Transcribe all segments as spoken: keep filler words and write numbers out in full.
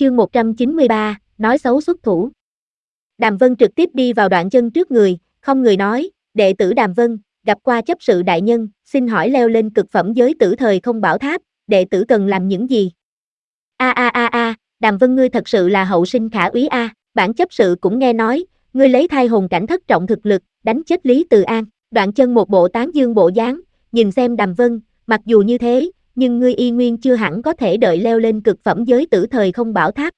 Chương một trăm chín mươi ba, nói xấu xuất thủ. Đàm Vân trực tiếp đi vào Đoạn Chân trước người, không người nói, đệ tử Đàm Vân, gặp qua chấp sự đại nhân, xin hỏi leo lên cực phẩm giới tử thời không bảo tháp, đệ tử cần làm những gì? A a a a, Đàm Vân ngươi thật sự là hậu sinh khả úy a, bản chấp sự cũng nghe nói, ngươi lấy thai hồn cảnh thất trọng thực lực, đánh chết Lý Từ An. Đoạn Chân một bộ tán dương bộ dáng, nhìn xem Đàm Vân, mặc dù như thế, nhưng ngươi y nguyên chưa hẳn có thể đợi leo lên cực phẩm giới tử thời không bảo tháp.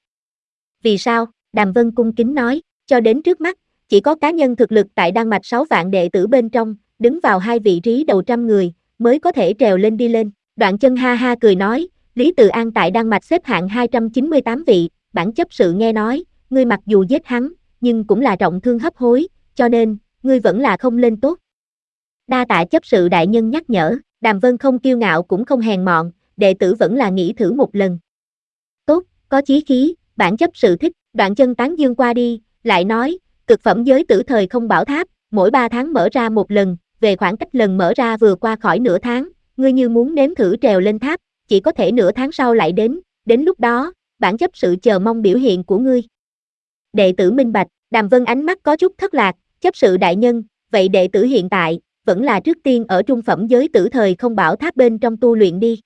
Vì sao? Đàm Vân cung kính nói, cho đến trước mắt, chỉ có cá nhân thực lực tại Đan Mạch sáu vạn đệ tử bên trong, đứng vào hai vị trí đầu trăm người, mới có thể trèo lên đi lên. Đoạn Chân ha ha cười nói, Lý Từ An tại Đan Mạch xếp hạng hai trăm chín mươi tám vị, bản chấp sự nghe nói, ngươi mặc dù giết hắn, nhưng cũng là trọng thương hấp hối, cho nên, ngươi vẫn là không lên tốt. Đa tạ chấp sự đại nhân nhắc nhở, Đàm Vân không kiêu ngạo cũng không hèn mọn, đệ tử vẫn là nghĩ thử một lần. Tốt, có chí khí, bản chấp sự thích. Đoạn Chân tán dương qua đi, lại nói, cực phẩm giới tử thời không bảo tháp, mỗi ba tháng mở ra một lần, về khoảng cách lần mở ra vừa qua khỏi nửa tháng, ngươi như muốn nếm thử trèo lên tháp, chỉ có thể nửa tháng sau lại đến, đến lúc đó, bản chấp sự chờ mong biểu hiện của ngươi. Đệ tử minh bạch. Đàm Vân ánh mắt có chút thất lạc, chấp sự đại nhân, vậy đệ tử hiện tại, vẫn là trước tiên ở trung phẩm giới tử thời không bảo tháp bên trong tu luyện đi.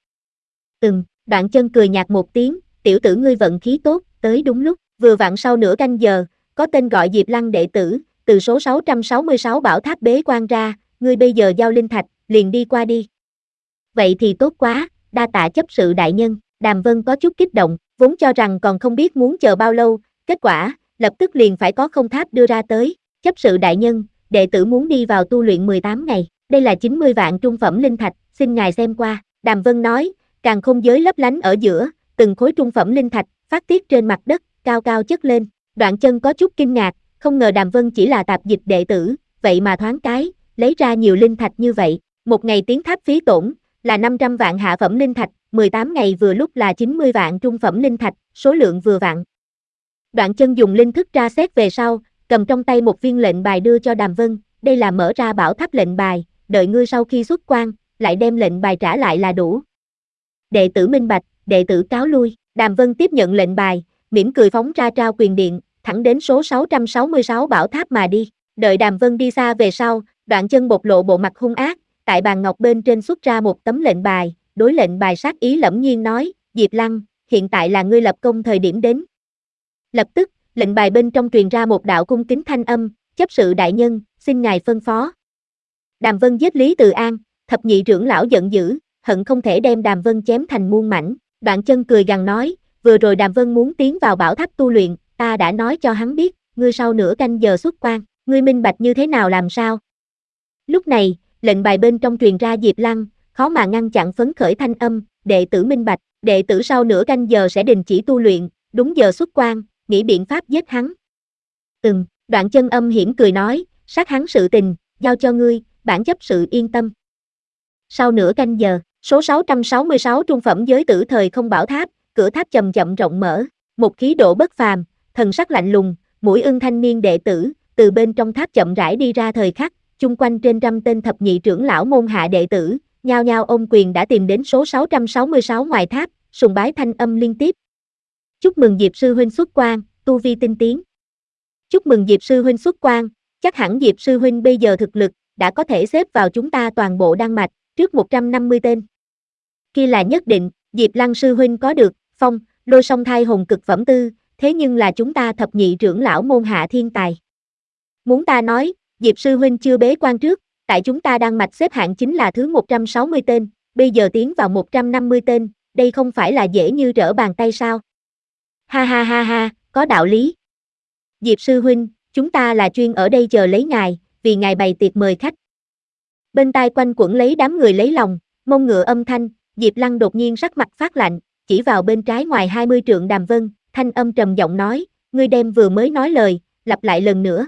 Ừm, Đoạn Chân cười nhạt một tiếng, tiểu tử ngươi vận khí tốt, tới đúng lúc, vừa vặn sau nửa canh giờ, có tên gọi Diệp Lăng đệ tử, từ số sáu trăm sáu mươi sáu bảo tháp bế quan ra, ngươi bây giờ giao linh thạch, liền đi qua đi. Vậy thì tốt quá, đa tạ chấp sự đại nhân. Đàm Vân có chút kích động, vốn cho rằng còn không biết muốn chờ bao lâu, kết quả, lập tức liền phải có không tháp đưa ra tới. Chấp sự đại nhân, đệ tử muốn đi vào tu luyện mười tám ngày, đây là chín mươi vạn trung phẩm linh thạch, xin ngài xem qua. Đàm Vân nói, càn khôn giới lấp lánh ở giữa, từng khối trung phẩm linh thạch, phát tiết trên mặt đất, cao cao chất lên. Đoạn Chân có chút kinh ngạc, không ngờ Đàm Vân chỉ là tạp dịch đệ tử, vậy mà thoáng cái, lấy ra nhiều linh thạch như vậy. Một ngày tiến tháp phí tổn, là năm trăm vạn hạ phẩm linh thạch, mười tám ngày vừa lúc là chín mươi vạn trung phẩm linh thạch, số lượng vừa vặn. Đoạn Chân dùng linh thức tra xét về sau, cầm trong tay một viên lệnh bài đưa cho Đàm Vân, đây là mở ra bảo tháp lệnh bài, đợi ngươi sau khi xuất quan, lại đem lệnh bài trả lại là đủ. Đệ tử minh bạch, đệ tử cáo lui. Đàm Vân tiếp nhận lệnh bài, mỉm cười phóng ra Trao Quyền Điện, thẳng đến số sáu trăm sáu mươi sáu bảo tháp mà đi. Đợi Đàm Vân đi xa về sau, Đoạn Chân bộc lộ bộ mặt hung ác, tại bàn ngọc bên trên xuất ra một tấm lệnh bài, đối lệnh bài sát ý lẫm nhiên nói, Diệp Lăng, hiện tại là ngươi lập công thời điểm đến. Lập tức, lệnh bài bên trong truyền ra một đạo cung kính thanh âm, chấp sự đại nhân, xin ngài phân phó. Đàm Vân giết Lý Từ An, thập nhị trưởng lão giận dữ, hận không thể đem Đàm Vân chém thành muôn mảnh. Đoạn Chân cười gằn nói, vừa rồi Đàm Vân muốn tiến vào bảo tháp tu luyện, ta đã nói cho hắn biết, ngươi sau nửa canh giờ xuất quan, ngươi minh bạch như thế nào làm sao? Lúc này, lệnh bài bên trong truyền ra Diệp Lăng, khó mà ngăn chặn phấn khởi thanh âm, đệ tử minh bạch, đệ tử sau nửa canh giờ sẽ đình chỉ tu luyện, đúng giờ xuất quan, nghĩ biện pháp giết hắn. Ừm, Đoạn Chân âm hiểm cười nói, sát hắn sự tình, giao cho ngươi, bản chấp sự yên tâm. Sau nửa canh giờ, số sáu trăm sáu mươi sáu trung phẩm giới tử thời không bảo tháp, cửa tháp chậm chậm rộng mở, một khí độ bất phàm, thần sắc lạnh lùng, mũi ưng thanh niên đệ tử, từ bên trong tháp chậm rãi đi ra thời khắc, chung quanh trên trăm tên thập nhị trưởng lão môn hạ đệ tử, nhao nhao ôm quyền đã tìm đến số sáu trăm sáu mươi sáu ngoài tháp, sùng bái thanh âm liên tiếp. Chúc mừng Diệp sư huynh xuất quan, tu vi tinh tiến. Chúc mừng Diệp sư huynh xuất quan, chắc hẳn Diệp sư huynh bây giờ thực lực đã có thể xếp vào chúng ta toàn bộ Đan Mạch, trước một trăm năm mươi tên. Kia là nhất định, Diệp Lăng sư huynh có được, phong, lôi song thai hồn cực phẩm tư, thế nhưng là chúng ta thập nhị trưởng lão môn hạ thiên tài. Muốn ta nói, Diệp sư huynh chưa bế quan trước, tại chúng ta Đan Mạch xếp hạng chính là thứ một trăm sáu mươi tên, bây giờ tiến vào một trăm năm mươi tên, đây không phải là dễ như trở bàn tay sao? Ha ha ha ha, có đạo lý. Diệp sư huynh, chúng ta là chuyên ở đây chờ lấy ngài, vì ngài bày tiệc mời khách. Bên tai quanh quẩn lấy đám người lấy lòng, mông ngựa âm thanh, Diệp Lăng đột nhiên sắc mặt phát lạnh, chỉ vào bên trái ngoài hai mươi trượng Đàm Vân, thanh âm trầm giọng nói, ngươi đem vừa mới nói lời, lặp lại lần nữa.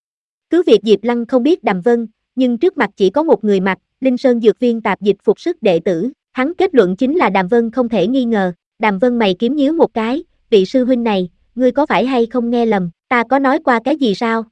Cứ việc Diệp Lăng không biết Đàm Vân, nhưng trước mặt chỉ có một người mặc, Linh Sơn Dược Viên tạp dịch phục sức đệ tử, hắn kết luận chính là Đàm Vân không thể nghi ngờ. Đàm Vân mày kiếm nhíu một cái, vị sư huynh này, ngươi có phải hay không nghe lầm, ta có nói qua cái gì sao?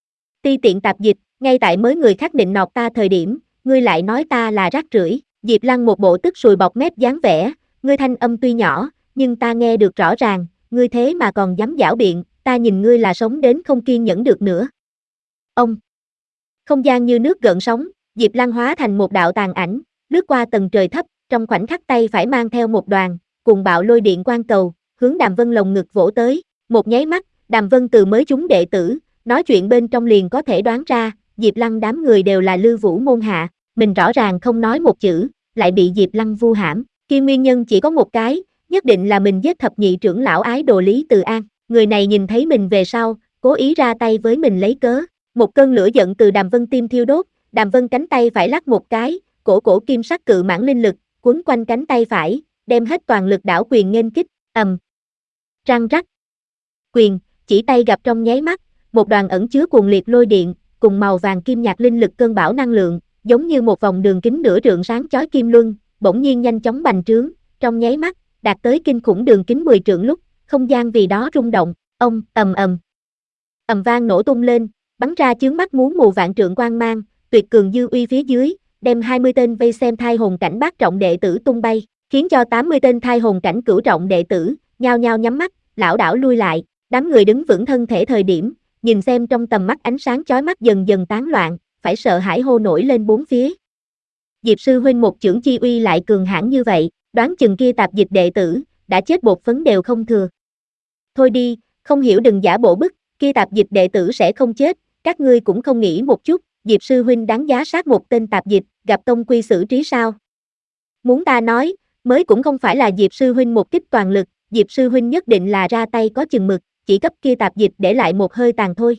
Ti tiện tạp dịch, ngay tại mới người khác định nọt ta thời điểm, ngươi lại nói ta là rác rưởi. Diệp Lăng một bộ tức sùi bọt mép dáng vẻ, ngươi thanh âm tuy nhỏ, nhưng ta nghe được rõ ràng, ngươi thế mà còn dám giảo biện, ta nhìn ngươi là sống đến không kiên nhẫn được nữa. Ông! Không gian như nước gợn sóng, Diệp Lăng hóa thành một đạo tàn ảnh, lướt qua tầng trời thấp, trong khoảnh khắc tay phải mang theo một đoàn, cùng bạo lôi điện quang cầu, hướng Đàm Vân lồng ngực vỗ tới, một nháy mắt, Đàm Vân từ mới chúng đệ tử, nói chuyện bên trong liền có thể đoán ra, Diệp Lăng đám người đều là Lư Vũ môn hạ, mình rõ ràng không nói một chữ, lại bị Diệp Lăng vu hãm, kia nguyên nhân chỉ có một cái, nhất định là mình giết thập nhị trưởng lão ái đồ Lý Từ An, người này nhìn thấy mình về sau, cố ý ra tay với mình lấy cớ, một cơn lửa giận từ Đàm Vân tim thiêu đốt, Đàm Vân cánh tay phải lắc một cái, cổ cổ kim sắc cự mãng linh lực, quấn quanh cánh tay phải, đem hết toàn lực đảo quyền nghênh kích, ầm. Răng rắc. Quyền, chỉ tay gặp trong nháy mắt, một đoàn ẩn chứa cuồng liệt lôi điện, cùng màu vàng kim nhạt linh lực cơn bão năng lượng, giống như một vòng đường kính nửa trượng sáng chói kim luân, bỗng nhiên nhanh chóng bành trướng, trong nháy mắt, đạt tới kinh khủng đường kính mười trượng lúc, không gian vì đó rung động, ông, ầm ầm. Ầm vang nổ tung lên, bắn ra chướng mắt muốn mù vạn trượng quang mang, tuyệt cường dư uy phía dưới, đem hai mươi tên vây xem thai hồn cảnh bát trọng đệ tử tung bay, khiến cho tám mươi tên thai hồn cảnh cửu trọng đệ tử, nhao nhao nhắm mắt, lảo đảo lui lại, đám người đứng vững thân thể thời điểm, nhìn xem trong tầm mắt ánh sáng chói mắt dần dần tán loạn, phải sợ hãi hô nổi lên bốn phía. Diệp sư huynh một chưởng chi uy lại cường hãn như vậy, đoán chừng kia tạp dịch đệ tử, đã chết bột phấn đều không thừa. Thôi đi, không hiểu đừng giả bộ bức, kia tạp dịch đệ tử sẽ không chết, các ngươi cũng không nghĩ một chút, Diệp sư huynh đáng giá sát một tên tạp dịch, gặp tông quy xử trí sao? Muốn ta nói, mới cũng không phải là Diệp sư huynh một kích toàn lực, Diệp sư huynh nhất định là ra tay có chừng mực, chỉ cấp kia tạp dịch để lại một hơi tàn thôi.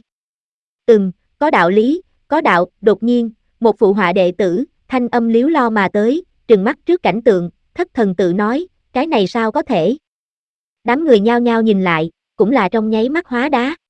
Ừm, có đạo lý, có đạo, đột nhiên, một phụ họa đệ tử, thanh âm liếu lo mà tới, trừng mắt trước cảnh tượng, thất thần tự nói, cái này sao có thể? Đám người nhao nhao nhìn lại, cũng là trong nháy mắt hóa đá,